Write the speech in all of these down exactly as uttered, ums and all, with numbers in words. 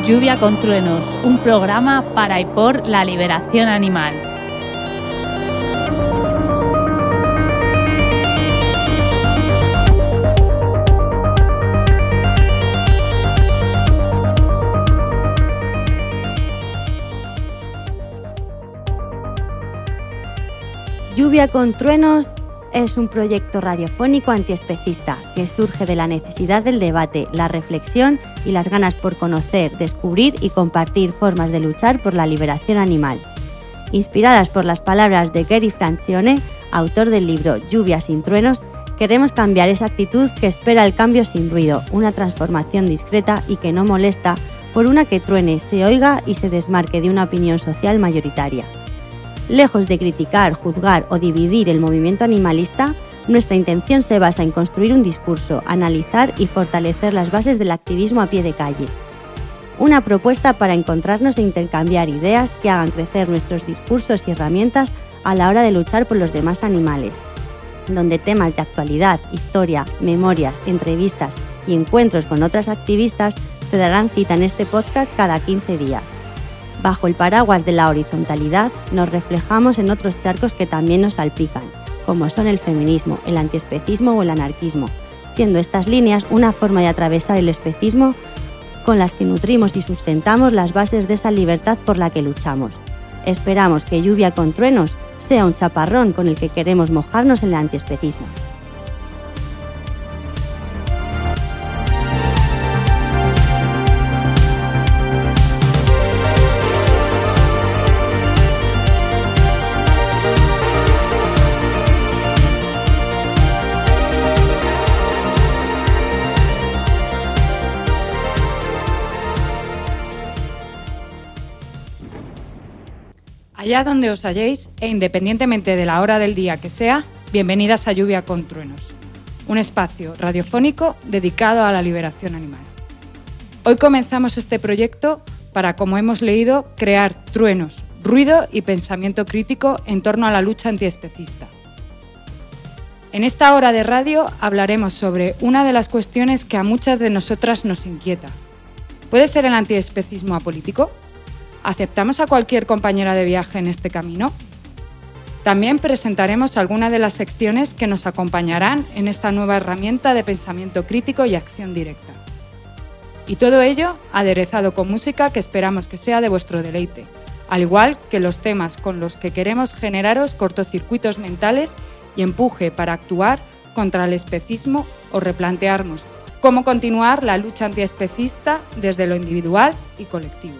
Lluvia con truenos, un programa para y por la liberación animal. Lluvia con truenos es un proyecto radiofónico antiespecista que surge de la necesidad del debate, la reflexión y las ganas por conocer, descubrir y compartir formas de luchar por la liberación animal. Inspiradas por las palabras de Gary Francione, autor del libro Lluvia sin truenos, queremos cambiar esa actitud que espera el cambio sin ruido, una transformación discreta y que no molesta, por una que truene, se oiga y se desmarque de una opinión social mayoritaria. Lejos de criticar, juzgar o dividir el movimiento animalista, nuestra intención se basa en construir un discurso, analizar y fortalecer las bases del activismo a pie de calle. Una propuesta para encontrarnos e intercambiar ideas que hagan crecer nuestros discursos y herramientas a la hora de luchar por los demás animales, donde temas de actualidad, historia, memorias, entrevistas y encuentros con otras activistas se darán cita en este podcast cada quince días. Bajo el paraguas de la horizontalidad, nos reflejamos en otros charcos que también nos salpican, como son el feminismo, el antiespecismo o el anarquismo, siendo estas líneas una forma de atravesar el especismo con las que nutrimos y sustentamos las bases de esa libertad por la que luchamos. Esperamos que Lluvia con truenos sea un chaparrón con el que queremos mojarnos en el antiespecismo. Allá donde os halléis, e independientemente de la hora del día que sea, bienvenidas a Lluvia con truenos, un espacio radiofónico dedicado a la liberación animal. Hoy comenzamos este proyecto para, como hemos leído, crear truenos, ruido y pensamiento crítico en torno a la lucha antiespecista. En esta hora de radio hablaremos sobre una de las cuestiones que a muchas de nosotras nos inquieta. ¿Puede ser el antiespecismo apolítico? ¿Aceptamos a cualquier compañera de viaje en este camino? También presentaremos algunas de las secciones que nos acompañarán en esta nueva herramienta de pensamiento crítico y acción directa. Y todo ello aderezado con música que esperamos que sea de vuestro deleite, al igual que los temas con los que queremos generaros cortocircuitos mentales y empuje para actuar contra el especismo o replantearnos cómo continuar la lucha antiespecista desde lo individual y colectivo.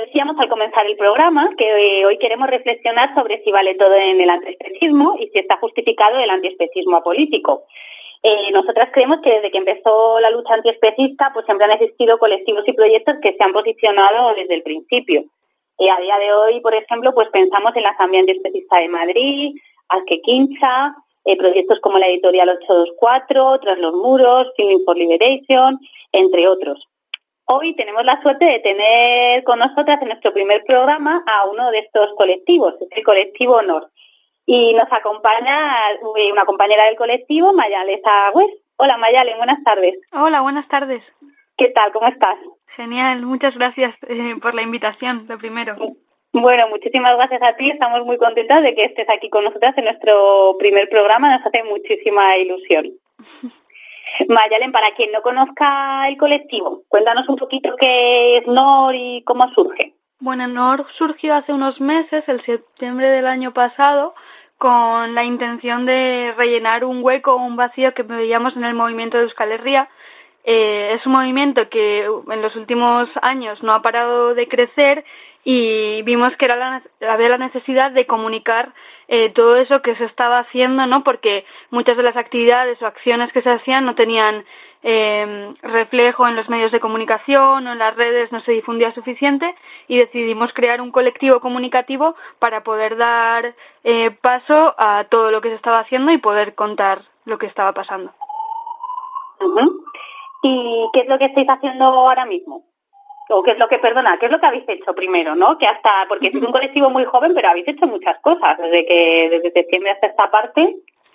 decíamos al comenzar el programa que hoy queremos reflexionar sobre si vale todo en el antiespecismo y si está justificado el antiespecismo apolítico. Eh, nosotras creemos que desde que empezó la lucha antiespecista, pues siempre han existido colectivos y proyectos que se han posicionado desde el principio. Eh, a día de hoy, por ejemplo, pues pensamos en la Asamblea Antiespecista de Madrid, Azque Quincha, eh, proyectos como la editorial ochocientos veinticuatro, Tras los Muros, Filming for Liberation, entre otros. Hoy tenemos la suerte de tener con nosotras en nuestro primer programa a uno de estos colectivos, es el colectivo Honor. Y nos acompaña una compañera del colectivo, Mayalen Sagüez. Hola Mayalen, buenas tardes. Hola, buenas tardes. ¿Qué tal? ¿Cómo estás? Genial, muchas gracias eh, por la invitación, lo primero. Bueno, muchísimas gracias a ti. Estamos muy contentas de que estés aquí con nosotras en nuestro primer programa. Nos hace muchísima ilusión. Mayalen, para quien no conozca el colectivo, cuéntanos un poquito qué es N O R y cómo surge. Bueno, N O R surgió hace unos meses, el septiembre del año pasado, con la intención de rellenar un hueco, un vacío que veíamos en el movimiento de Euskal Herria. Eh, es un movimiento que en los últimos años no ha parado de crecer y vimos que era la, había la necesidad de comunicar eh, todo eso que se estaba haciendo, ¿no? Porque muchas de las actividades o acciones que se hacían no tenían eh, reflejo en los medios de comunicación o en las redes, no se difundía suficiente y decidimos crear un colectivo comunicativo para poder dar eh, paso a todo lo que se estaba haciendo y poder contar lo que estaba pasando. Uh-huh. ¿Y qué es lo que estáis haciendo ahora mismo? O qué es lo que, perdona, qué es lo que habéis hecho primero, ¿no? Que hasta, porque es un colectivo muy joven, pero habéis hecho muchas cosas desde que, desde septiembre hasta esta parte.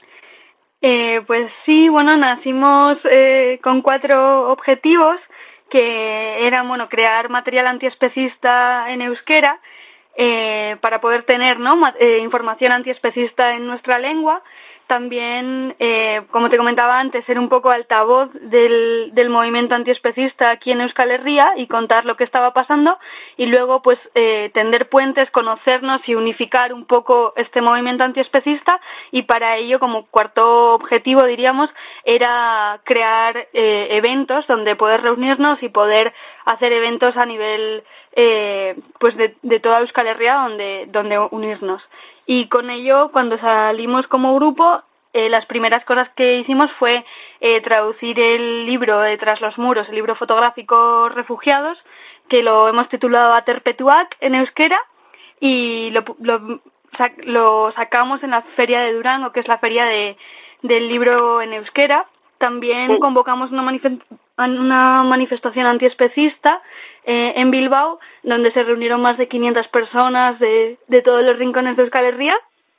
Eh, pues sí, bueno, nacimos eh, con cuatro objetivos, que eran, bueno, crear material antiespecista en euskera, eh, para poder tener, ¿no?, eh, información antiespecista en nuestra lengua. También, eh, como te comentaba antes, ser un poco altavoz del, del movimiento antiespecista aquí en Euskal Herria y contar lo que estaba pasando y luego pues eh, tender puentes, conocernos y unificar un poco este movimiento antiespecista, y para ello, como cuarto objetivo, diríamos, era crear eh, eventos donde poder reunirnos y poder hacer eventos a nivel eh, pues de, de toda Euskal Herria donde, donde unirnos. Y con ello, cuando salimos como grupo, eh, las primeras cosas que hicimos fue eh, traducir el libro de Tras los Muros, el libro fotográfico Refugiados, que lo hemos titulado Aterpetuak en euskera, y lo, lo, lo sacamos en la Feria de Durango, que es la feria de, del libro en euskera. También convocamos una, manifest- una manifestación antiespecista eh, en Bilbao, donde se reunieron más de quinientas personas de, de todos los rincones de Euskal Herria.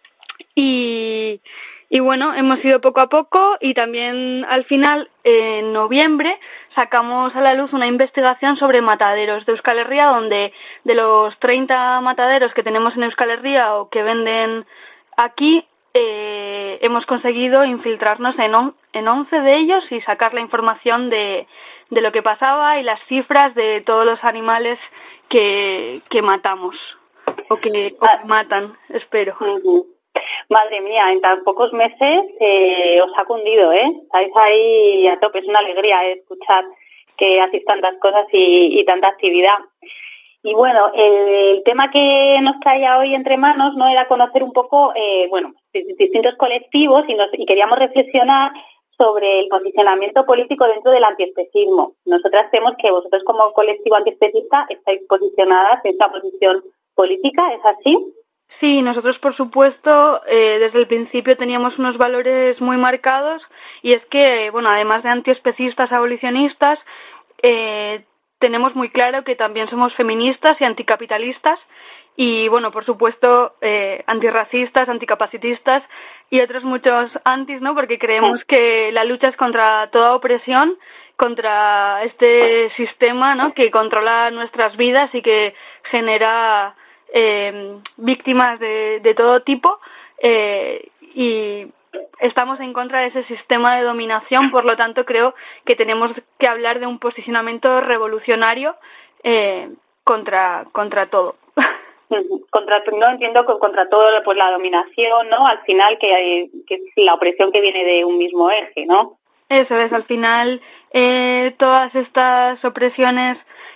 Y, y bueno, hemos ido poco a poco, y también al final, eh, en noviembre, sacamos a la luz una investigación sobre mataderos de Euskal Herria, donde de los treinta mataderos que tenemos en Euskal Herria o que venden aquí, Eh, hemos conseguido infiltrarnos en, on, en once de ellos y sacar la información de, de lo que pasaba y las cifras de todos los animales que, que matamos o que, o que matan, espero. Uh-huh. Madre mía, en tan pocos meses eh, os ha cundido, ¿eh? Estáis ahí a tope, es una alegría eh, escuchar que hacéis tantas cosas y, y tanta actividad. Y bueno, el, el tema que nos traía hoy entre manos no era conocer un poco, eh, bueno, distintos colectivos y, nos, y queríamos reflexionar sobre el posicionamiento político dentro del antiespecismo. Nosotras creemos que vosotros como colectivo antiespecista estáis posicionadas en esta posición política, ¿es así? Sí, nosotros por supuesto eh, desde el principio teníamos unos valores muy marcados, y es que, bueno, además de antiespecistas, abolicionistas, eh, tenemos muy claro que también somos feministas y anticapitalistas y, bueno, por supuesto, eh, antirracistas, anticapacitistas y otros muchos antis, ¿no? Porque creemos que la lucha es contra toda opresión, contra este sistema, ¿no?, que controla nuestras vidas y que genera eh, víctimas de, de todo tipo, eh, y estamos en contra de ese sistema de dominación. Por lo tanto, creo que tenemos que hablar de un posicionamiento revolucionario eh, contra contra todo. Contra, no entiendo contra todo, pues la dominación, ¿no? Al final que, hay, que es la opresión que viene de un mismo eje, ¿no? Eso es, al final eh, todas estas opresiones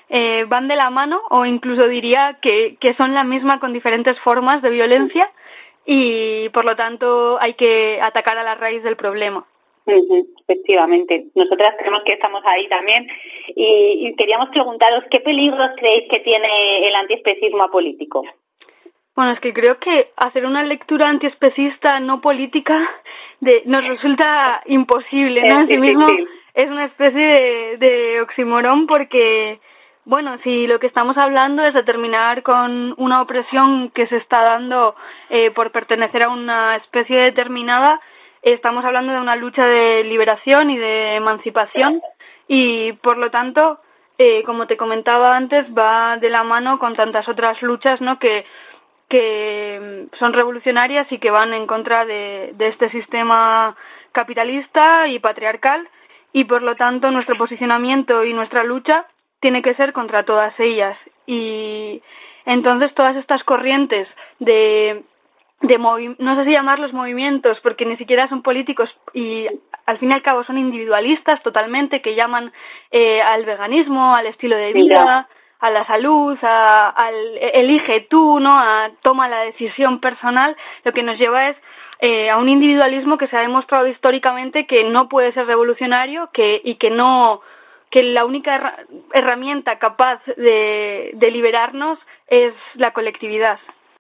eh, van de la mano, o incluso diría que, que son la misma con diferentes formas de violencia, y por lo tanto hay que atacar a la raíz del problema. Uh-huh, efectivamente, nosotras creemos que estamos ahí también y, y queríamos preguntaros qué peligros creéis que tiene el antiespecismo apolítico. Bueno, es que creo que hacer una lectura antiespecista no política de, nos resulta imposible, ¿no? En sí mismo es una especie de, de oxímoron porque, bueno, si lo que estamos hablando es de terminar con una opresión que se está dando eh, por pertenecer a una especie determinada, estamos hablando de una lucha de liberación y de emancipación y, por lo tanto, eh, como te comentaba antes, va de la mano con tantas otras luchas, ¿no?, que que son revolucionarias y que van en contra de, de este sistema capitalista y patriarcal, y por lo tanto nuestro posicionamiento y nuestra lucha tiene que ser contra todas ellas. Y entonces todas estas corrientes de, de movi- no sé si llamarlos movimientos, porque ni siquiera son políticos y al fin y al cabo son individualistas totalmente, que llaman eh, al veganismo, al estilo de vida, a la salud, a, al elige tú, ¿no?, a toma la decisión personal, lo que nos lleva es eh, a un individualismo que se ha demostrado históricamente que no puede ser revolucionario, que y que no que la única herra- herramienta capaz de, de liberarnos es la colectividad.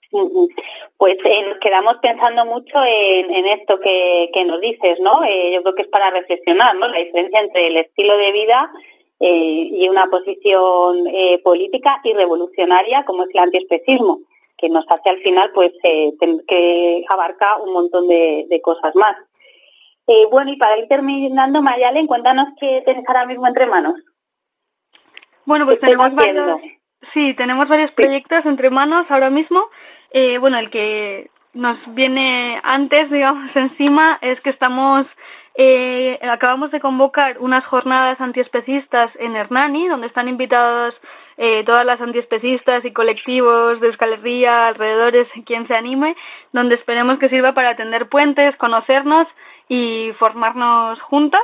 Pues eh, nos quedamos pensando mucho en, en esto que, que nos dices, ¿no? Eh, yo creo que es para reflexionar, ¿no?, la diferencia entre el estilo de vida Eh, y una posición eh, política y revolucionaria como es el antiespecismo, que nos hace al final pues eh, ten, que abarca un montón de, de cosas más. Eh, bueno, y para ir terminando, Mayalen, cuéntanos qué tenés ahora mismo entre manos. Bueno, pues tenemos varios, sí, tenemos varios proyectos entre manos ahora mismo. Eh, bueno, el que nos viene antes, digamos, encima es que estamos Eh, acabamos de convocar unas jornadas antiespecistas en Hernani, donde están invitados eh, todas las antiespecistas y colectivos de Euskal Herria, alrededores, quien se anime, donde esperemos que sirva para tender puentes, conocernos y formarnos juntas.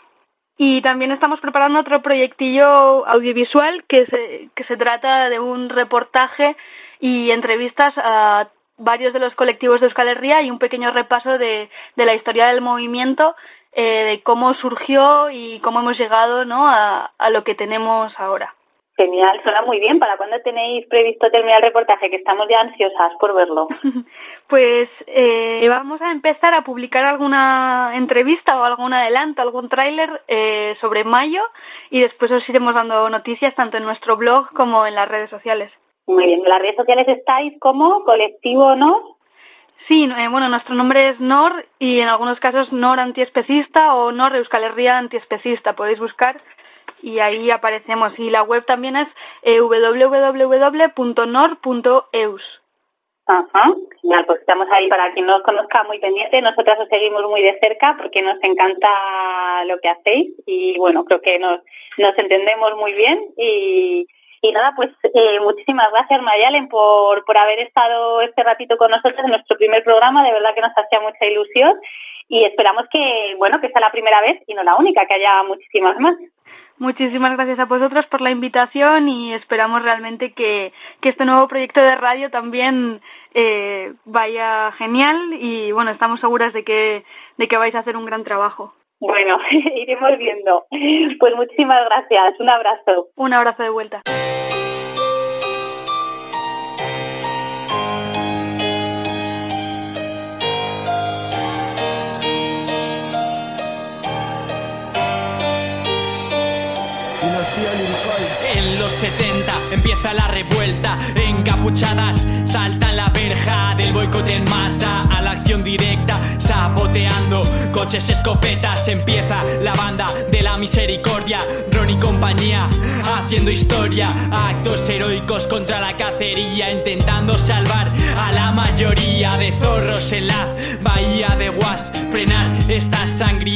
Y también estamos preparando otro proyectillo audiovisual que se, que se trata de un reportaje y entrevistas a varios de los colectivos de Euskal Herria y un pequeño repaso de, de la historia del movimiento, eh, de cómo surgió y cómo hemos llegado, ¿no?, a, a lo que tenemos ahora. Genial, suena muy bien. ¿Para cuándo tenéis previsto terminar el reportaje? Que estamos ya ansiosas por verlo. Pues eh, vamos a empezar a publicar alguna entrevista o algún adelanto, algún tráiler eh, sobre mayo, y después os iremos dando noticias tanto en nuestro blog como en las redes sociales. Muy bien, en las redes sociales estáis como Colectivo Nor. Sí, eh, bueno, nuestro nombre es Nor y en algunos casos Nor Antiespecista o Nor Euskal Herria Antiespecista. Podéis buscar y ahí aparecemos. Y la web también es eh, doble u doble u doble u punto nor punto eus. Ajá, genial, pues estamos ahí para quien no os conozca muy pendiente. Nosotras os seguimos muy de cerca porque nos encanta lo que hacéis y bueno, creo que nos, nos entendemos muy bien y... Y nada, pues eh, muchísimas gracias, Mayalen, por, por haber estado este ratito con nosotros en nuestro primer programa. De verdad que nos hacía mucha ilusión y esperamos que, bueno, que sea la primera vez y no la única, que haya muchísimas más. Muchísimas gracias a vosotros por la invitación y esperamos realmente que, que este nuevo proyecto de radio también eh, vaya genial y, bueno, estamos seguras de que, de que vais a hacer un gran trabajo. Bueno, iremos viendo. Pues muchísimas gracias. Un abrazo. Un abrazo de vuelta. En los setenta empieza la revuelta, encapuchadas saltan la verja del boicot en masa a la acción directa, saboteando coches, escopetas. Empieza la banda de la misericordia, Ron y compañía haciendo historia, actos heroicos contra la cacería, intentando salvar a la mayoría de zorros en la bahía de Guas, frenar estas sangrientas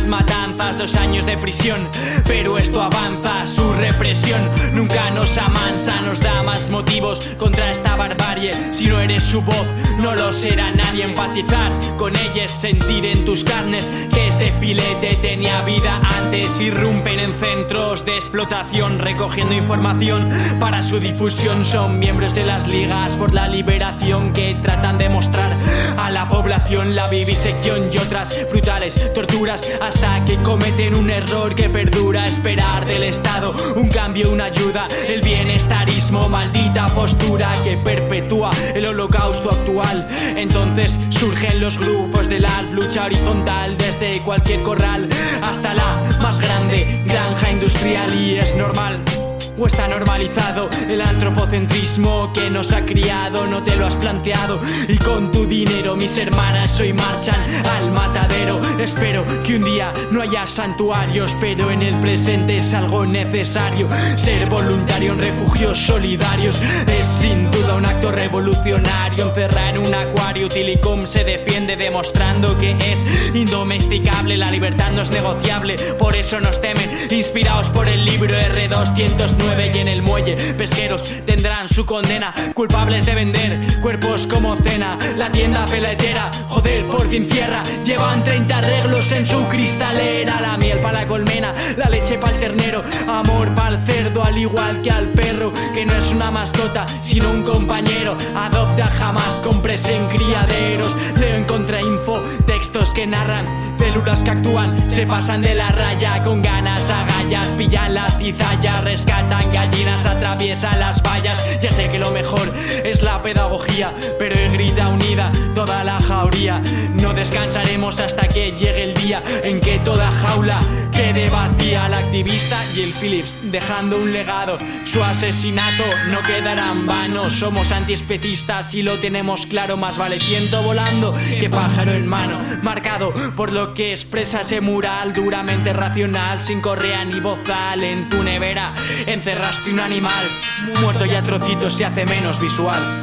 más matanzas, dos años de prisión. Pero esto avanza, su represión nunca nos amansa, nos da más motivos contra esta barbarie. Si no eres su voz, no lo será nadie. Empatizar con ellas, sentir en tus carnes que ese filete tenía vida antes. Irrumpen en centros de explotación, recogiendo información para su difusión. Son miembros de las ligas por la liberación que tratan de mostrar a la población la vivisección y otras brutales torturas, hasta que cometen un error que perdura. Esperar del Estado un cambio, una ayuda, el bienestarismo, maldita postura que perpetúa el holocausto actual. Entonces surgen los grupos de la lucha horizontal, desde cualquier corral hasta la más grande granja industrial. Y es normal, o está normalizado, el antropocentrismo que nos ha criado. No te lo has planteado y con tu dinero mis hermanas hoy marchan al matadero. Espero que un día no haya santuarios, pero en el presente es algo necesario. Ser voluntario en refugios solidarios es sin duda un acto revolucionario. Encerrar en un acuario, Tilicum se defiende demostrando que es indomesticable. La libertad no es negociable, por eso nos temen. Inspirados por el libro erre doscientos nueve, y en el muelle pesqueros tendrán su condena, culpables de vender cuerpos como cena. La tienda peletera, joder, por fin cierra. Llevan treinta arreglos en su cristalera. La miel para la colmena, la leche para el ternero, amor para el cerdo, al igual que al perro, que no es una mascota sino un compañero. Adopta, jamás compres en criaderos. Leo en Contrainfo textos que narran células que actúan, se pasan de la raya con ganas, agallas, pillan las cizallas, rescatan gallinas, atraviesan las vallas. Ya sé que lo mejor es la pedagogía, pero grita unida toda la jauría. No descansaremos hasta que llegue el día en que toda jaula quede vacía. La activista y el Phillips dejando un legado, su asesinato no quedará en vano. Somos antiespecistas y lo tenemos claro, más vale ciento volando que pájaro en mano. Marcado por lo que expresa ese mural, duramente racional, sin correa ni bozal. En tu nevera encerraste un animal, muerto y a trocitos se hace menos visual.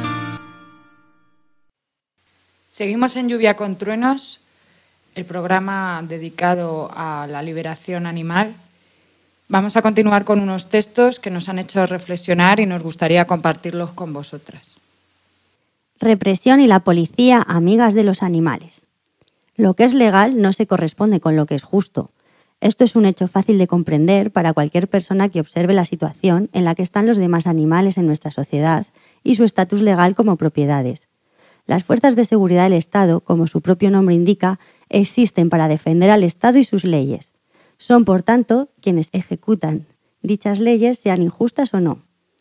Seguimos en Lluvia con Truenos, el programa dedicado a la liberación animal. Vamos a continuar con unos textos que nos han hecho reflexionar y nos gustaría compartirlos con vosotras. Represión y la policía, amigas de los animales. Lo que es legal no se corresponde con lo que es justo. Esto es un hecho fácil de comprender para cualquier persona que observe la situación en la que están los demás animales en nuestra sociedad y su estatus legal como propiedades. Las fuerzas de seguridad del Estado, como su propio nombre indica, existen para defender al Estado y sus leyes. Son, por tanto, quienes ejecutan dichas leyes, sean injustas o no.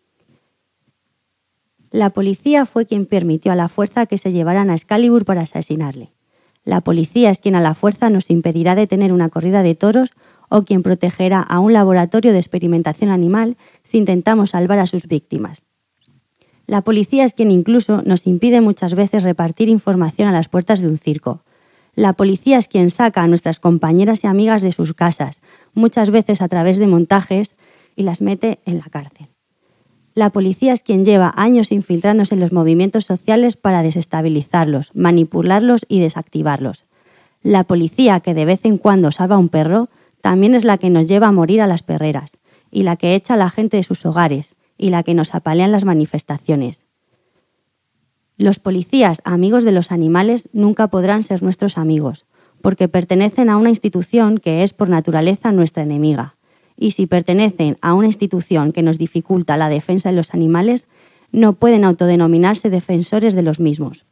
La policía fue quien permitió a la fuerza que se llevaran a Excalibur para asesinarle. La policía es quien a la fuerza nos impedirá detener una corrida de toros o quien protegerá a un laboratorio de experimentación animal si intentamos salvar a sus víctimas. La policía es quien incluso nos impide muchas veces repartir información a las puertas de un circo. La policía es quien saca a nuestras compañeras y amigas de sus casas, muchas veces a través de montajes, y las mete en la cárcel. La policía es quien lleva años infiltrándose en los movimientos sociales para desestabilizarlos, manipularlos y desactivarlos. La policía que de vez en cuando salva a un perro también es la que nos lleva a morir a las perreras, y la que echa a la gente de sus hogares, y la que nos apalea en las manifestaciones. Los policías, amigos de los animales, nunca podrán ser nuestros amigos, porque pertenecen a una institución que es por naturaleza nuestra enemiga. Y si pertenecen a una institución que nos dificulta la defensa de los animales, no pueden autodenominarse defensores de los mismos.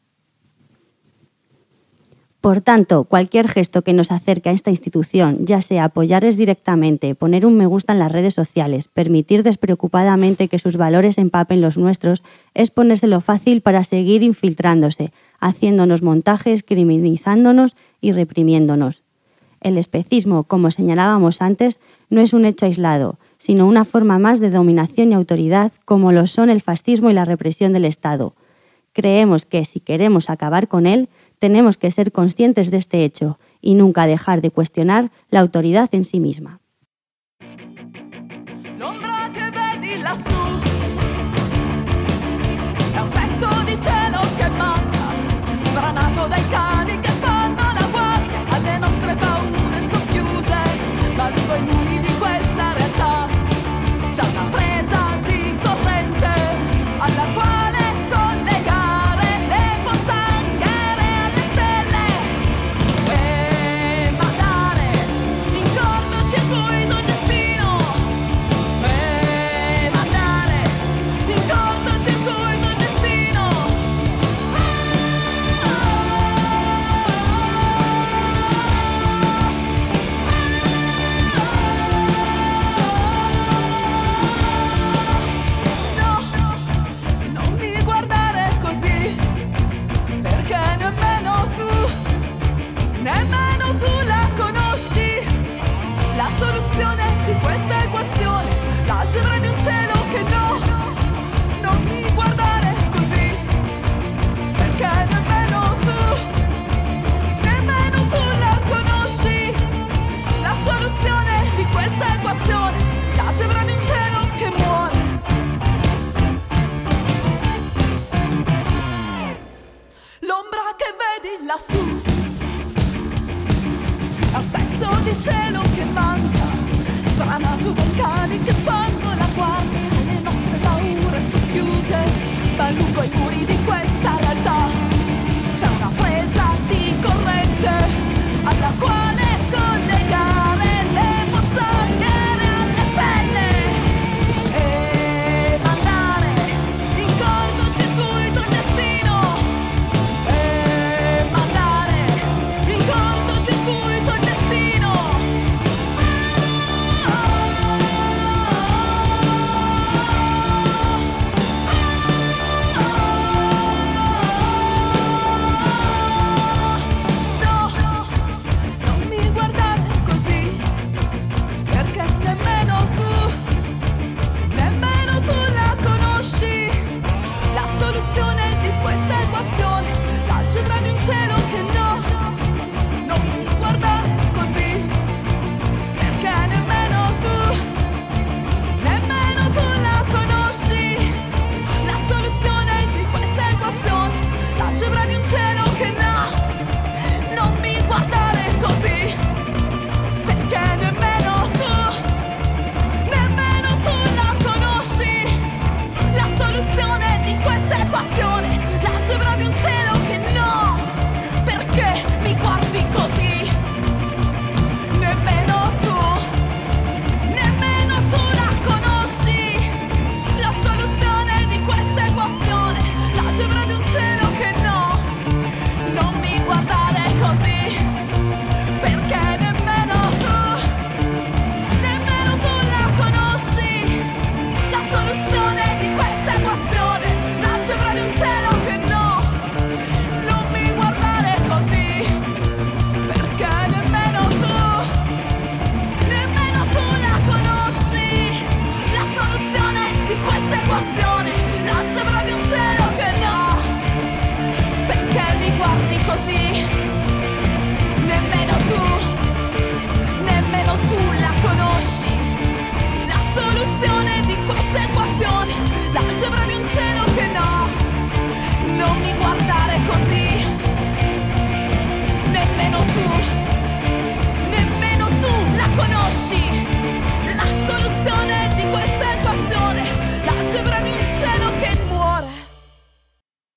Por tanto, cualquier gesto que nos acerque a esta institución, ya sea apoyarles directamente, poner un me gusta en las redes sociales, permitir despreocupadamente que sus valores empapen los nuestros, es ponérselo fácil para seguir infiltrándose, haciéndonos montajes, criminalizándonos y reprimiéndonos. El especismo, como señalábamos antes, no es un hecho aislado, sino una forma más de dominación y autoridad, como lo son el fascismo y la represión del Estado. Creemos que, si queremos acabar con él, tenemos que ser conscientes de este hecho y nunca dejar de cuestionar la autoridad en sí misma. L'ombra che vedi lassù è un pezzo di cielo che manca, sbranato dai cani che fanno la guardia alle nostre paure.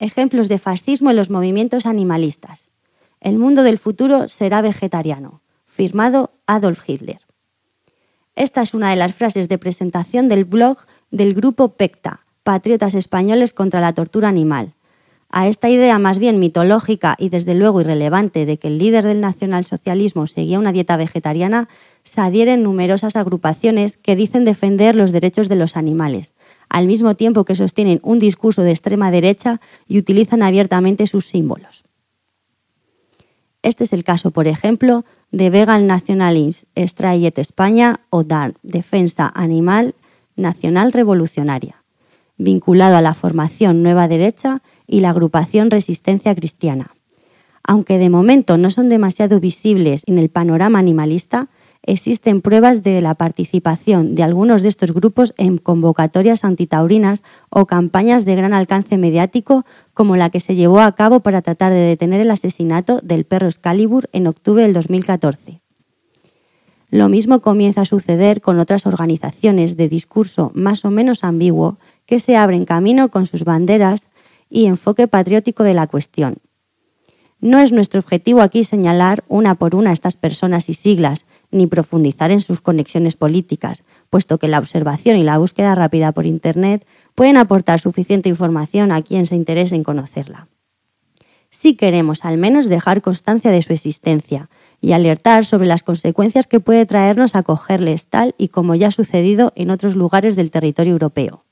Ejemplos de fascismo en los movimientos animalistas. El mundo del futuro será vegetariano. Firmado Adolf Hitler. Esta es una de las frases de presentación del blog del grupo PECTA, Patriotas Españoles contra la Tortura Animal. A esta idea más bien mitológica y desde luego irrelevante de que el líder del nacionalsocialismo seguía una dieta vegetariana, se adhieren numerosas agrupaciones que dicen defender los derechos de los animales, al mismo tiempo que sostienen un discurso de extrema derecha y utilizan abiertamente sus símbolos. Este es el caso, por ejemplo, de Vegan Nationalism Strayed España o D A R, Defensa Animal Nacional Revolucionaria, vinculado a la formación Nueva Derecha y la agrupación Resistencia Cristiana. Aunque de momento no son demasiado visibles en el panorama animalista, existen pruebas de la participación de algunos de estos grupos en convocatorias antitaurinas o campañas de gran alcance mediático, como la que se llevó a cabo para tratar de detener el asesinato del perro Excalibur en octubre del dos mil catorce. Lo mismo comienza a suceder con otras organizaciones de discurso más o menos ambiguo que se abren camino con sus banderas y enfoque patriótico de la cuestión. No es nuestro objetivo aquí señalar una por una a estas personas y siglas, ni profundizar en sus conexiones políticas, puesto que la observación y la búsqueda rápida por Internet pueden aportar suficiente información a quien se interese en conocerla. Sí queremos al menos dejar constancia de su existencia y alertar sobre las consecuencias que puede traernos acogerles tal y como ya ha sucedido en otros lugares del territorio europeo.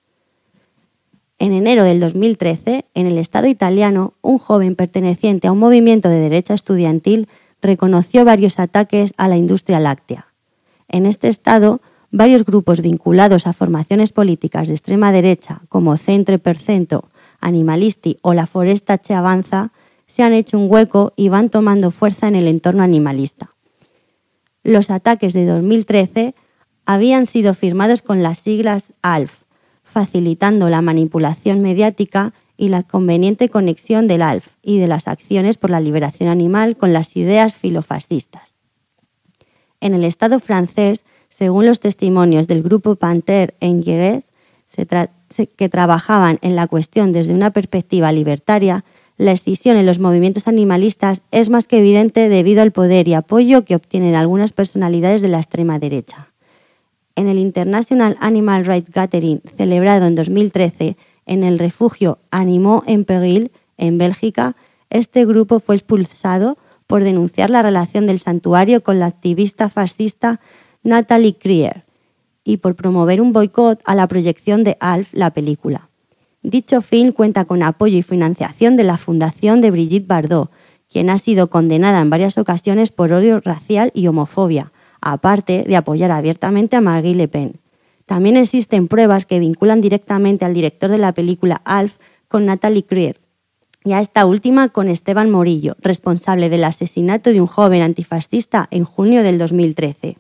En enero del dos mil trece, en el Estado italiano, un joven perteneciente a un movimiento de derecha estudiantil reconoció varios ataques a la industria láctea. En este estado, varios grupos vinculados a formaciones políticas de extrema derecha, como Centre per Cento, Animalisti o la Foresta Che Avanza, se han hecho un hueco y van tomando fuerza en el entorno animalista. Los ataques de dos mil trece habían sido firmados con las siglas A L F, facilitando la manipulación mediática y la conveniente conexión del A L F y de las acciones por la liberación animal con las ideas filofascistas. En el Estado francés, según los testimonios del grupo Panthère en Jerez, que trabajaban en la cuestión desde una perspectiva libertaria, la escisión en los movimientos animalistas es más que evidente debido al poder y apoyo que obtienen algunas personalidades de la extrema derecha. En el International Animal Rights Gathering, celebrado en dos mil trece en el refugio Animaux en Péril, en Bélgica, este grupo fue expulsado por denunciar la relación del santuario con la activista fascista Natalie Krier y por promover un boicot a la proyección de A L F, la película. Dicho film cuenta con apoyo y financiación de la fundación de Brigitte Bardot, quien ha sido condenada en varias ocasiones por odio racial y homofobia, aparte de apoyar abiertamente a Marine Le Pen. También existen pruebas que vinculan directamente al director de la película A L F con Natalie Krier, y a esta última con Esteban Morillo, responsable del asesinato de un joven antifascista en junio del dos mil trece.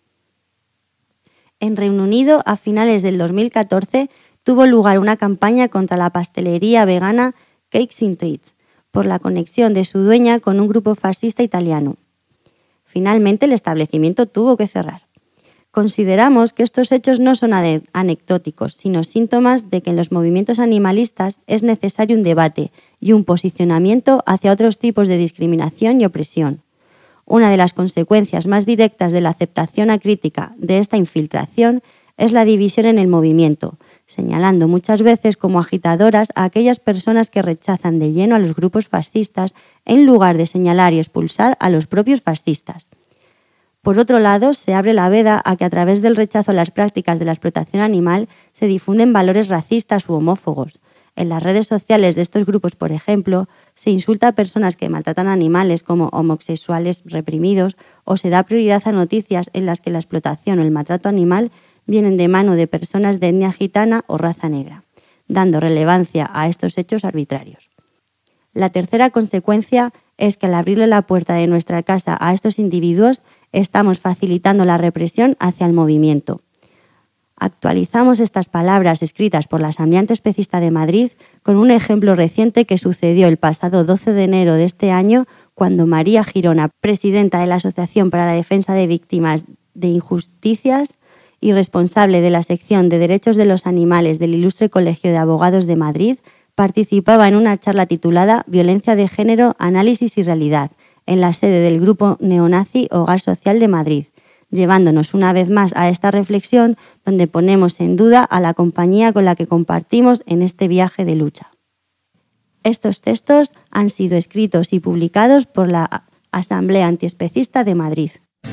En Reino Unido, a finales del dos mil catorce, tuvo lugar una campaña contra la pastelería vegana Cakes and Treats, por la conexión de su dueña con un grupo fascista italiano. Finalmente, el establecimiento tuvo que cerrar. Consideramos que estos hechos no son anecdóticos, sino síntomas de que en los movimientos animalistas es necesario un debate y un posicionamiento hacia otros tipos de discriminación y opresión. Una de las consecuencias más directas de la aceptación acrítica de esta infiltración es la división en el movimiento, señalando muchas veces como agitadoras a aquellas personas que rechazan de lleno a los grupos fascistas en lugar de señalar y expulsar a los propios fascistas. Por otro lado, se abre la veda a que a través del rechazo a las prácticas de la explotación animal se difunden valores racistas u homófobos. En las redes sociales de estos grupos, por ejemplo, se insulta a personas que maltratan animales como homosexuales reprimidos o se da prioridad a noticias en las que la explotación o el maltrato animal vienen de mano de personas de etnia gitana o raza negra, dando relevancia a estos hechos arbitrarios. La tercera consecuencia es que al abrirle la puerta de nuestra casa a estos individuos, estamos facilitando la represión hacia el movimiento. Actualizamos estas palabras escritas por la Asamblea Antiespecista de Madrid con un ejemplo reciente que sucedió el pasado doce de enero de este año, cuando María Girona, presidenta de la Asociación para la Defensa de Víctimas de Injusticias y responsable de la sección de Derechos de los Animales del Ilustre Colegio de Abogados de Madrid, participaba en una charla titulada Violencia de género, análisis y realidad, en la sede del grupo neonazi Hogar Social de Madrid, llevándonos una vez más a esta reflexión donde ponemos en duda a la compañía con la que compartimos en este viaje de lucha. Estos textos han sido escritos y publicados por la Asamblea Antiespecista de Madrid.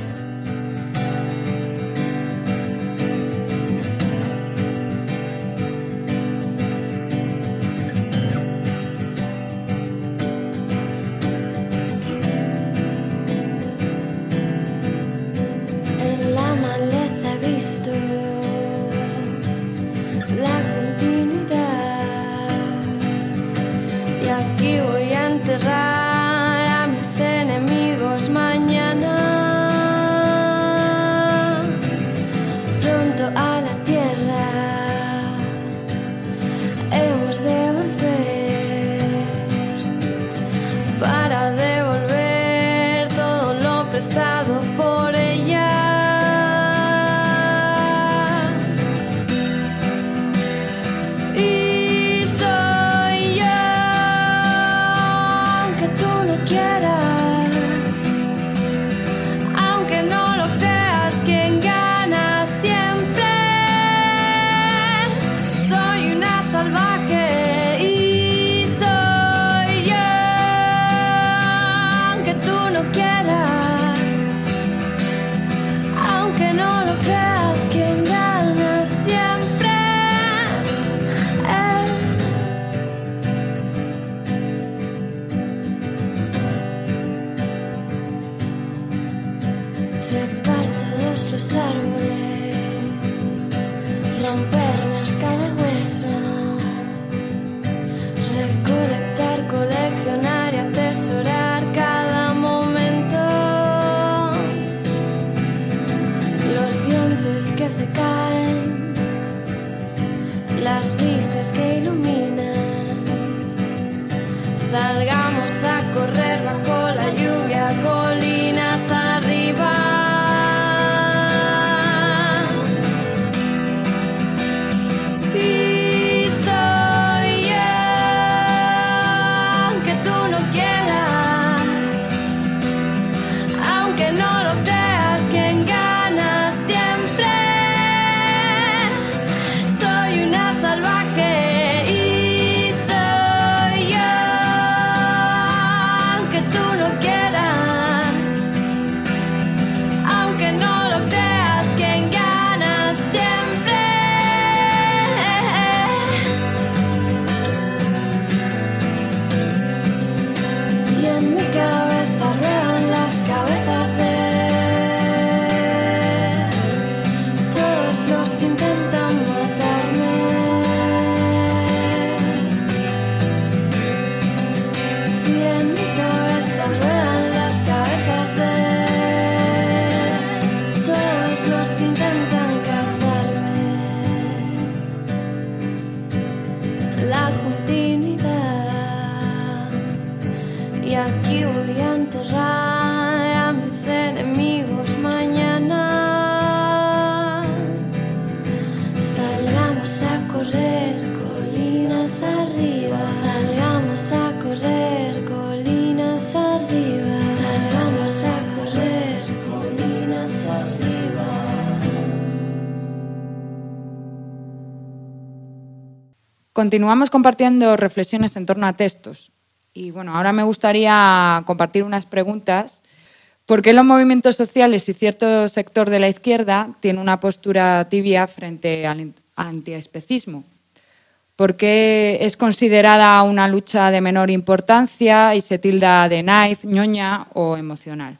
Continuamos compartiendo reflexiones en torno a textos. Y bueno, ahora me gustaría compartir unas preguntas. ¿Por qué los movimientos sociales y cierto sector de la izquierda tienen una postura tibia frente al antiespecismo? ¿Por qué es considerada una lucha de menor importancia y se tilda de naif, ñoña o emocional?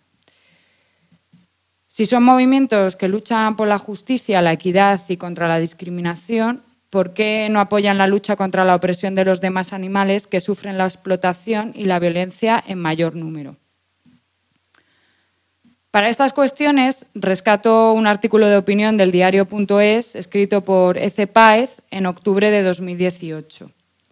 Si son movimientos que luchan por la justicia, la equidad y contra la discriminación, ¿por qué no apoyan la lucha contra la opresión de los demás animales que sufren la explotación y la violencia en mayor número? Para estas cuestiones, rescato un artículo de opinión del diario punto es, escrito por Ece Páez en octubre de dos mil dieciocho.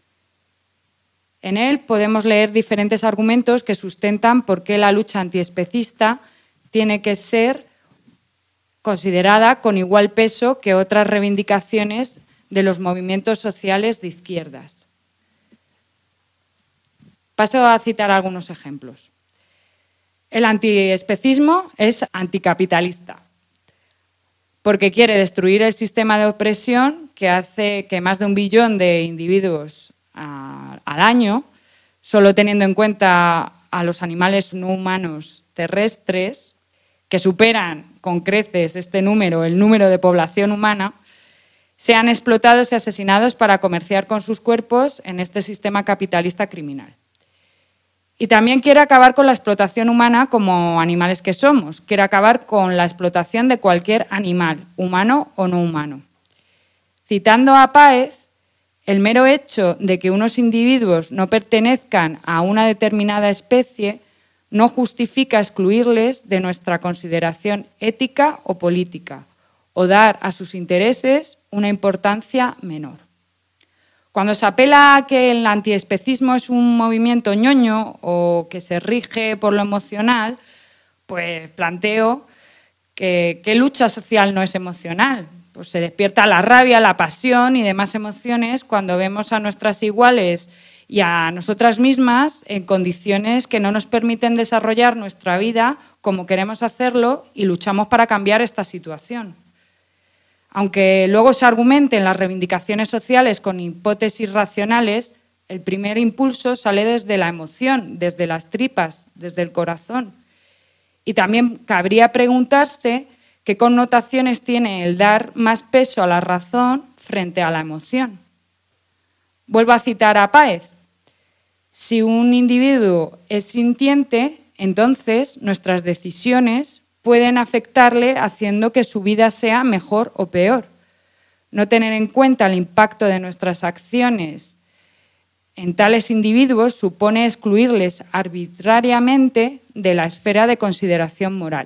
En él podemos leer diferentes argumentos que sustentan por qué la lucha antiespecista tiene que ser considerada con igual peso que otras reivindicaciones de los movimientos sociales de izquierdas. Paso a citar algunos ejemplos. El antiespecismo es anticapitalista, porque quiere destruir el sistema de opresión que hace que más de un billón de individuos a, al año, solo teniendo en cuenta a los animales no humanos terrestres, que superan con creces este número, el número de población humana, sean explotados y asesinados para comerciar con sus cuerpos en este sistema capitalista criminal. Y también quiere acabar con la explotación humana como animales que somos. Quiere acabar con la explotación de cualquier animal, humano o no humano. Citando a Páez, el mero hecho de que unos individuos no pertenezcan a una determinada especie no justifica excluirles de nuestra consideración ética o política, o dar a sus intereses una importancia menor. Cuando se apela a que el antiespecismo es un movimiento ñoño o que se rige por lo emocional, pues planteo que ¿qué lucha social no es emocional? Pues se despierta la rabia, la pasión y demás emociones cuando vemos a nuestras iguales y a nosotras mismas en condiciones que no nos permiten desarrollar nuestra vida como queremos hacerlo y luchamos para cambiar esta situación. Aunque luego se argumenten las reivindicaciones sociales con hipótesis racionales, el primer impulso sale desde la emoción, desde las tripas, desde el corazón. Y también cabría preguntarse qué connotaciones tiene el dar más peso a la razón frente a la emoción. Vuelvo a citar a Páez. Si un individuo es sintiente, entonces nuestras decisiones pueden afectarle haciendo que su vida sea mejor o peor. No tener en cuenta el impacto de nuestras acciones en tales individuos supone excluirles arbitrariamente de la esfera de consideración moral.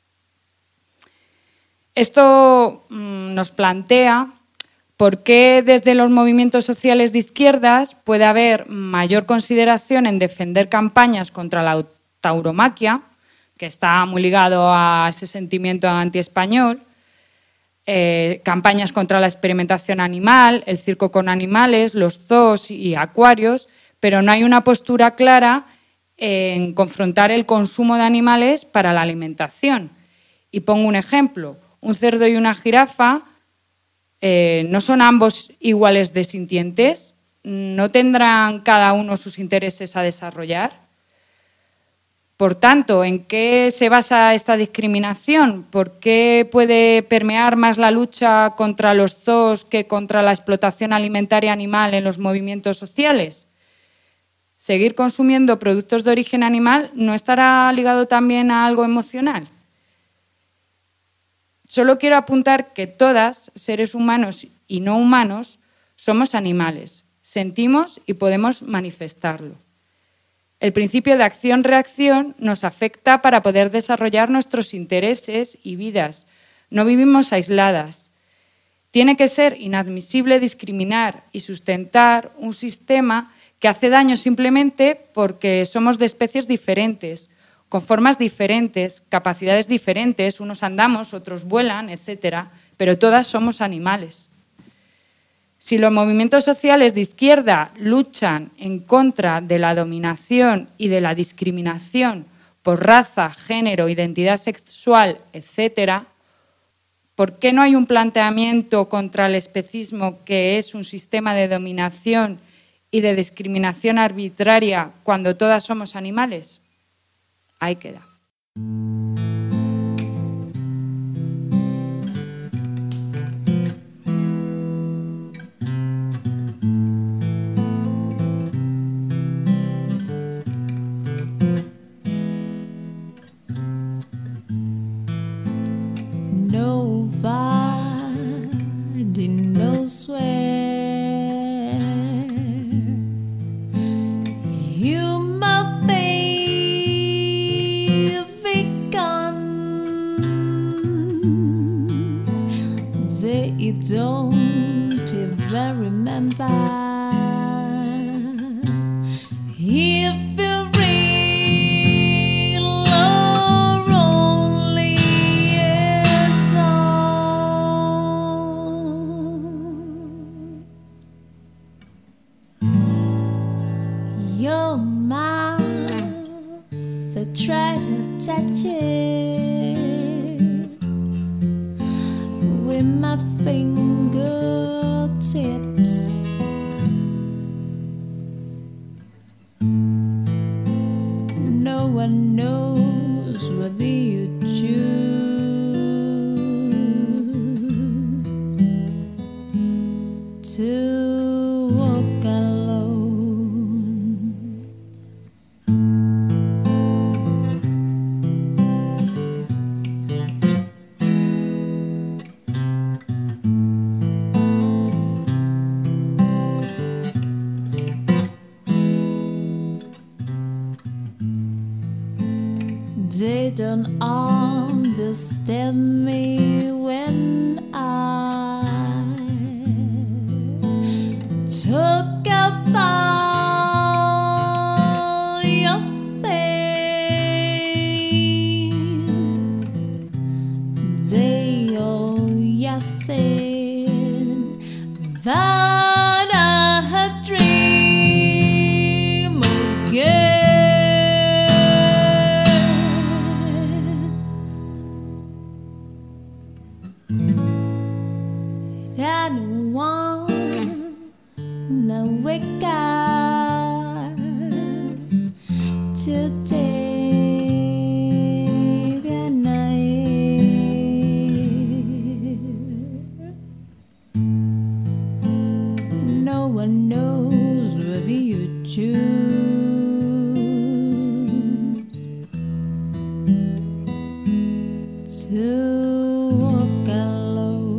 Esto mmm, nos plantea por qué desde los movimientos sociales de izquierdas puede haber mayor consideración en defender campañas contra la tauromaquia, que está muy ligado a ese sentimiento antiespañol, eh, campañas contra la experimentación animal, el circo con animales, los zoos y acuarios, pero no hay una postura clara en confrontar el consumo de animales para la alimentación. Y pongo un ejemplo, un cerdo y una jirafa, eh, ¿no son ambos iguales de sintientes? ¿No tendrán cada uno sus intereses a desarrollar? Por tanto, ¿en qué se basa esta discriminación? ¿Por qué puede permear más la lucha contra los zoos que contra la explotación alimentaria animal en los movimientos sociales? ¿Seguir consumiendo productos de origen animal no estará ligado también a algo emocional? Solo quiero apuntar que todas, seres humanos y no humanos, somos animales, sentimos y podemos manifestarlo. El principio de acción-reacción nos afecta para poder desarrollar nuestros intereses y vidas. No vivimos aisladas. Tiene que ser inadmisible discriminar y sustentar un sistema que hace daño simplemente porque somos de especies diferentes, con formas diferentes, capacidades diferentes, unos andamos, otros vuelan, etcétera, pero todas somos animales. Si los movimientos sociales de izquierda luchan en contra de la dominación y de la discriminación por raza, género, identidad sexual, etcétera, ¿por qué no hay un planteamiento contra el especismo que es un sistema de dominación y de discriminación arbitraria cuando todas somos animales? Ahí queda. Nobody knows where you my favorite gun. They don't even remember. If you real or only is all, you're my didn't understand me when I took a fall your face. They all yes said that I had dream again. I don't wanna wake up today and night. No one knows whether you choose to walk alone.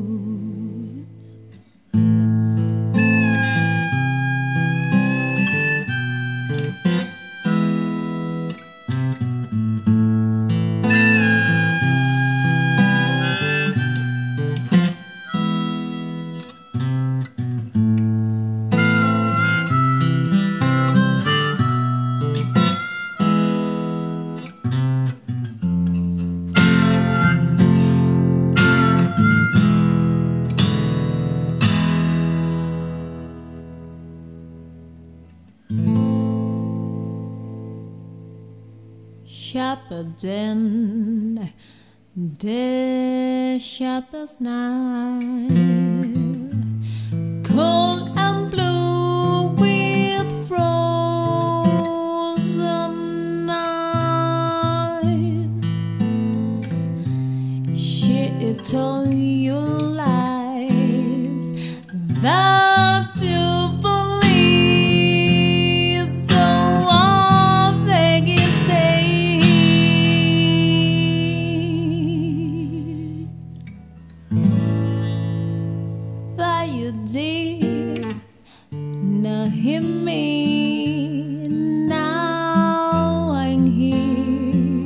Sharper than the sharpest knife, cold and blue with frozen eyes. She told you lies that you believe. Don't want beg you stay. But you did not hear me. Now I'm here,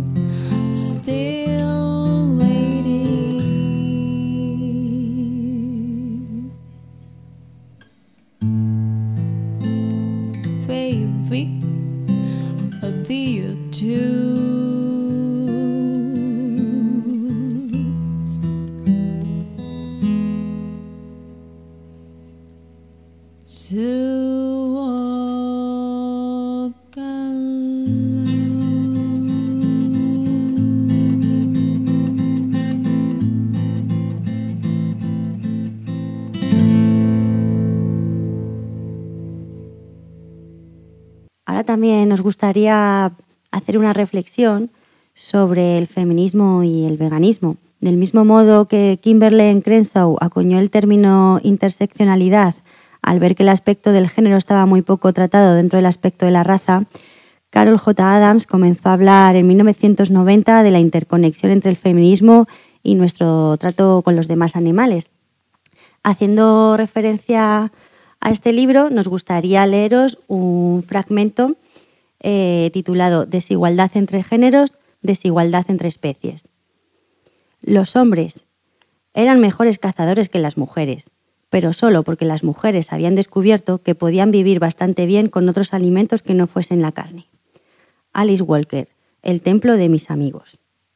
still waiting. Baby, I'll see you too. To walk Ahora también nos gustaría hacer una reflexión sobre el feminismo y el veganismo. Del mismo modo que Kimberlé Crenshaw acuñó el término interseccionalidad al ver que el aspecto del género estaba muy poco tratado dentro del aspecto de la raza, Carol J. Adams comenzó a hablar en mil novecientos noventa de la interconexión entre el feminismo y nuestro trato con los demás animales. Haciendo referencia a este libro, nos gustaría leeros un fragmento eh, titulado Desigualdad entre géneros, desigualdad entre especies. Los hombres eran mejores cazadores que las mujeres, pero solo porque las mujeres habían descubierto que podían vivir bastante bien con otros alimentos que no fuesen la carne. Alice Walker, El templo de mis amigos.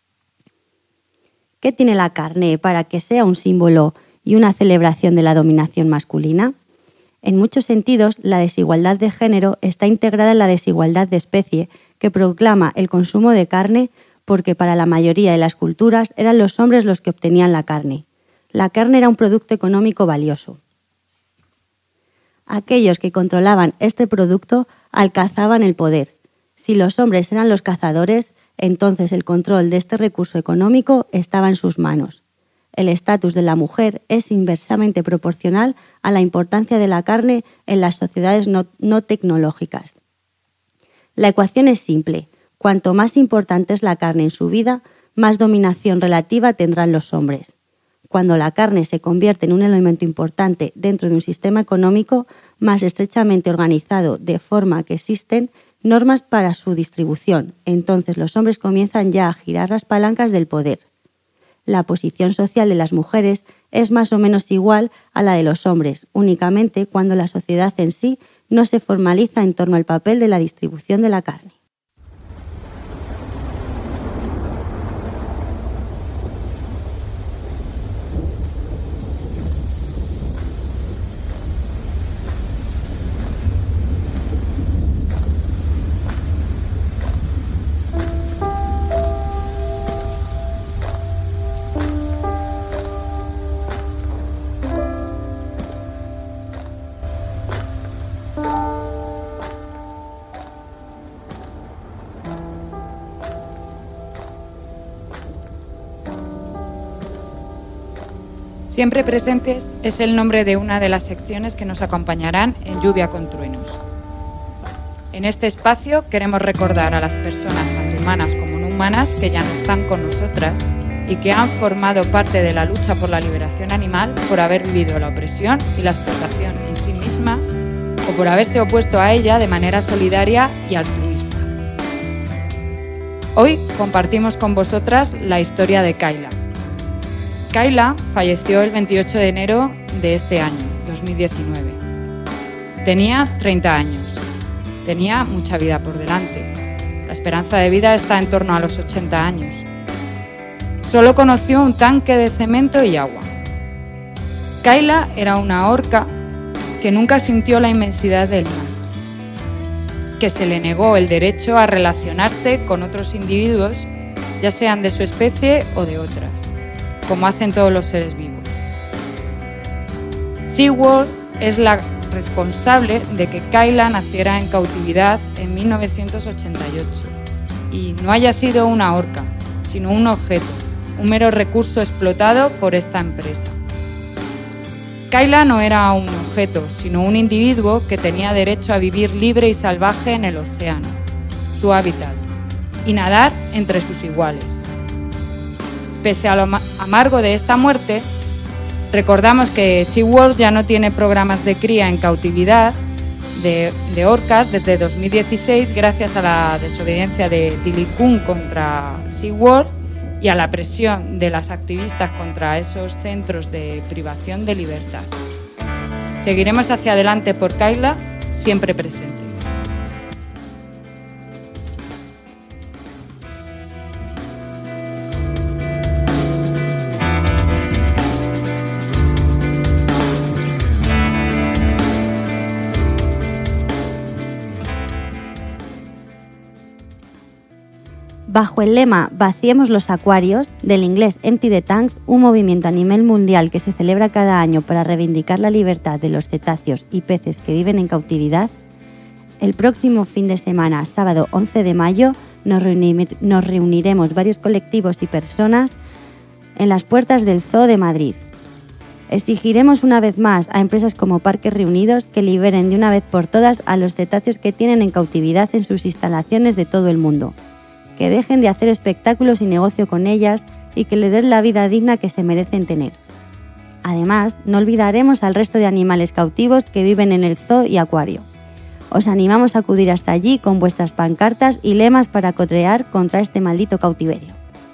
¿Qué tiene la carne para que sea un símbolo y una celebración de la dominación masculina? En muchos sentidos, la desigualdad de género está integrada en la desigualdad de especie que proclama el consumo de carne porque para la mayoría de las culturas eran los hombres los que obtenían la carne. La carne era un producto económico valioso. Aquellos que controlaban este producto alcanzaban el poder. Si los hombres eran los cazadores, entonces el control de este recurso económico estaba en sus manos. El estatus de la mujer es inversamente proporcional a la importancia de la carne en las sociedades no, no tecnológicas. La ecuación es simple. Cuanto más importante es la carne en su vida, más dominación relativa tendrán los hombres. Cuando la carne se convierte en un elemento importante dentro de un sistema económico más estrechamente organizado de forma que existen normas para su distribución. Entonces los hombres comienzan ya a girar las palancas del poder. La posición social de las mujeres es más o menos igual a la de los hombres, únicamente cuando la sociedad en sí no se formaliza en torno al papel de la distribución de la carne. Siempre presentes es el nombre de una de las secciones que nos acompañarán en Lluvia con Truenos. En este espacio queremos recordar a las personas, tanto humanas como no humanas, que ya no están con nosotras y que han formado parte de la lucha por la liberación animal por haber vivido la opresión y la explotación en sí mismas o por haberse opuesto a ella de manera solidaria y altruista. Hoy compartimos con vosotras la historia de Kayla. Kayla falleció el veintiocho de enero de este año, dos mil diecinueve. Tenía treinta años. Tenía mucha vida por delante. La esperanza de vida está en torno a los ochenta años. Solo conoció un tanque de cemento y agua. Kayla era una orca que nunca sintió la inmensidad del mar, que se le negó el derecho a relacionarse con otros individuos, ya sean de su especie o de otras, como hacen todos los seres vivos. SeaWorld es la responsable de que Kayla naciera en cautividad en mil novecientos ochenta y ocho y no haya sido una orca, sino un objeto, un mero recurso explotado por esta empresa. Kayla no era un objeto, sino un individuo que tenía derecho a vivir libre y salvaje en el océano, su hábitat, y nadar entre sus iguales. Pese a lo amargo de esta muerte, recordamos que SeaWorld ya no tiene programas de cría en cautividad de, de orcas desde dos mil dieciséis gracias a la desobediencia de Tilikum contra SeaWorld y a la presión de las activistas contra esos centros de privación de libertad. Seguiremos hacia adelante por Kayla, siempre presente. Bajo el lema Vaciemos los acuarios, del inglés Empty the Tanks, un movimiento a nivel mundial que se celebra cada año para reivindicar la libertad de los cetáceos y peces que viven en cautividad, el próximo fin de semana, sábado once de mayo, nos, reunir, nos reuniremos varios colectivos y personas en las puertas del Zoo de Madrid. Exigiremos una vez más a empresas como Parques Reunidos que liberen de una vez por todas a los cetáceos que tienen en cautividad en sus instalaciones de todo el mundo, que dejen de hacer espectáculos y negocio con ellas y que le den la vida digna que se merecen tener. Además, no olvidaremos al resto de animales cautivos que viven en el zoo y acuario. Os animamos a acudir hasta allí con vuestras pancartas y lemas para cotrear contra este maldito cautiverio.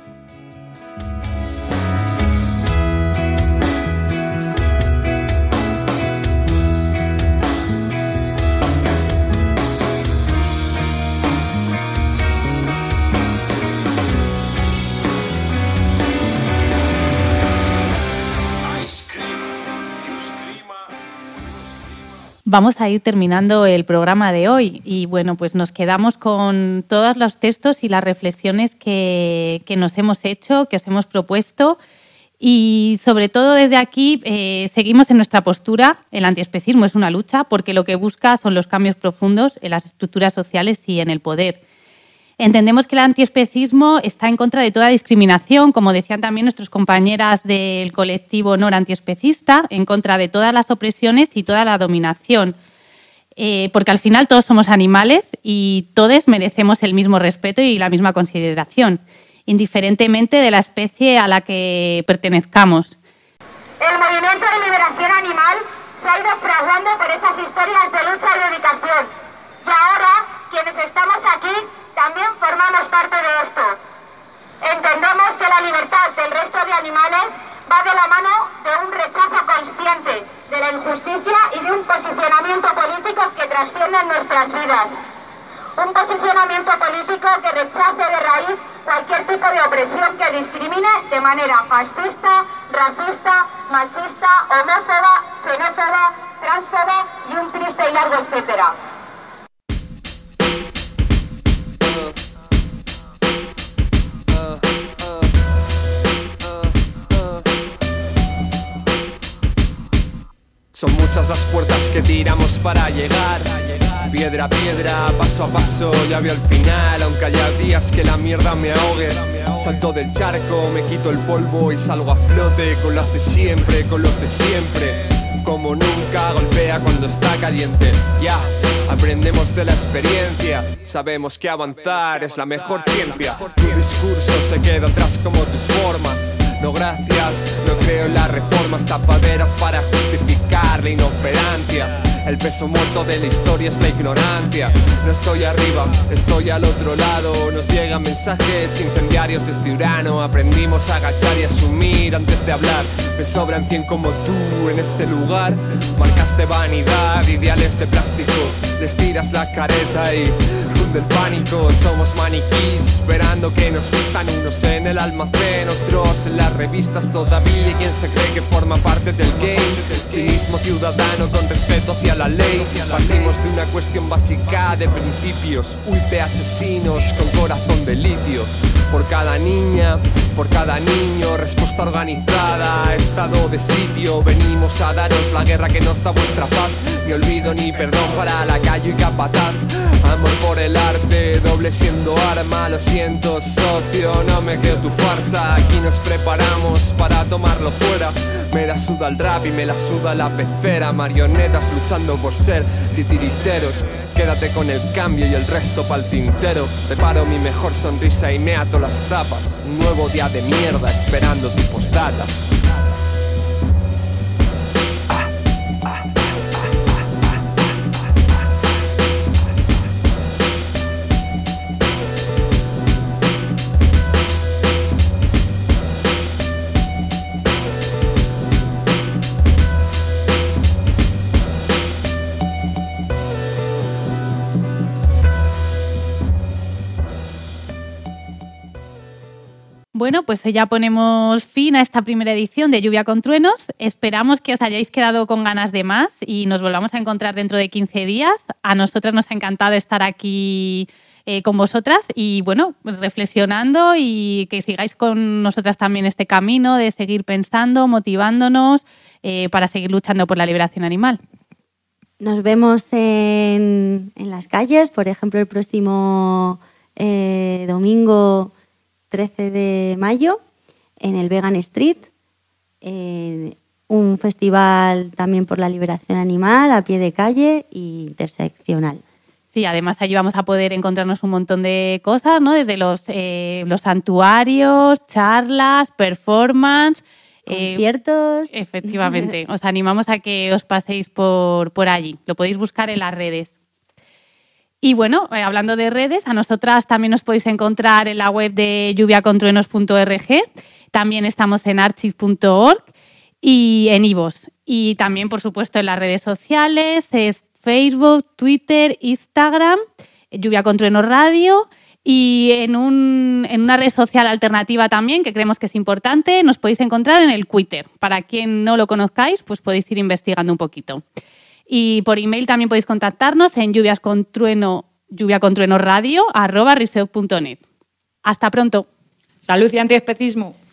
Vamos a ir terminando el programa de hoy y bueno, pues nos quedamos con todos los textos y las reflexiones que, que nos hemos hecho, que os hemos propuesto y sobre todo desde aquí eh, seguimos en nuestra postura. El antiespecismo es una lucha porque lo que busca son los cambios profundos en las estructuras sociales y en el poder. Entendemos que el antiespecismo está en contra de toda discriminación, como decían también nuestras compañeras del colectivo Nor Antiespecista, en contra de todas las opresiones y toda la dominación, eh, porque al final todos somos animales y todos merecemos el mismo respeto y la misma consideración, indiferentemente de la especie a la que pertenezcamos. El movimiento de liberación animal se ha ido fraguando por esas historias de lucha y dedicación, y ahora que quienes estamos aquí también formamos parte de esto. Entendemos que la libertad del resto de animales va de la mano de un rechazo consciente de la injusticia y de un posicionamiento político que trasciende nuestras vidas. Un posicionamiento político que rechace de raíz cualquier tipo de opresión que discrimine de manera fascista, racista, machista, homófoba, xenófoba, transfoba y un triste y largo etcétera. Son muchas las puertas que tiramos para llegar, piedra a piedra, paso a paso, ya veo el final. Aunque haya días que la mierda me ahogue, salto del charco, me quito el polvo y salgo a flote. Con las de siempre, con los de siempre, como nunca, golpea cuando está caliente. Ya, aprendemos de la experiencia, sabemos que avanzar es la mejor ciencia. Tu discurso se queda atrás como tus formas. No gracias, no creo en las reformas tapaderas para justificar la inoperancia. El peso muerto de la historia es la ignorancia. No estoy arriba, estoy al otro lado. Nos llegan mensajes incendiarios de este Urano. Aprendimos a agachar y asumir antes de hablar. Me sobran cien como tú en este lugar. Marcaste vanidad, ideales de plástico. Les tiras la careta y cunde el pánico. Somos maniquís esperando que nos vistan. Unos en el almacén, otros en las revistas. Todavía hay quien se cree que forma parte del game. Cinismo ciudadano con respeto hacia la ley. Partimos de una cuestión básica de principios. Huipe asesinos con corazón de litio. Por cada niña, por cada niño, respuesta organizada, estado de sitio. Venimos a daros la guerra que nos da vuestra paz. Ni olvido ni perdón para la calle y capataz. Amor por el arte, doble siendo arma. Lo siento, socio, no me creo tu farsa. Aquí nos preparamos para tomarlo fuera. Me la suda el rap y me la suda la pecera. Marionetas luchando por ser titiriteros. Quédate con el cambio y el resto pa'l tintero. Preparo mi mejor sonrisa y me ato las tapas. Un nuevo día de mierda esperando tu postdata. Bueno, pues ya ponemos fin a esta primera edición de Lluvia con Truenos. Esperamos que os hayáis quedado con ganas de más y nos volvamos a encontrar dentro de quince días. A nosotras nos ha encantado estar aquí eh, con vosotras y, bueno, reflexionando y que sigáis con nosotras también este camino de seguir pensando, motivándonos eh, para seguir luchando por la liberación animal. Nos vemos en, en las calles, por ejemplo, el próximo eh, domingo trece de mayo en el Vegan Street, en un festival también por la liberación animal a pie de calle e interseccional. Sí, además allí vamos a poder encontrarnos un montón de cosas, ¿no? Desde los, eh, los santuarios, charlas, performance, conciertos. Eh, efectivamente, os animamos a que os paséis por, por allí. Lo podéis buscar en las redes. Y bueno, eh, hablando de redes, a nosotras también nos podéis encontrar en la web de lluvia con truenos punto org. También estamos en archis punto org y en iVoox. Y también, por supuesto, en las redes sociales, es Facebook, Twitter, Instagram, Lluvia con Truenos Radio. Y en, un, en una red social alternativa también, que creemos que es importante, nos podéis encontrar en el Twitter. Para quien no lo conozcáis, pues podéis ir investigando un poquito. Y por email también podéis contactarnos en lluvias con trueno, lluvia con trueno radio arroba riseo punto net. Hasta pronto. Salud y antiespecismo.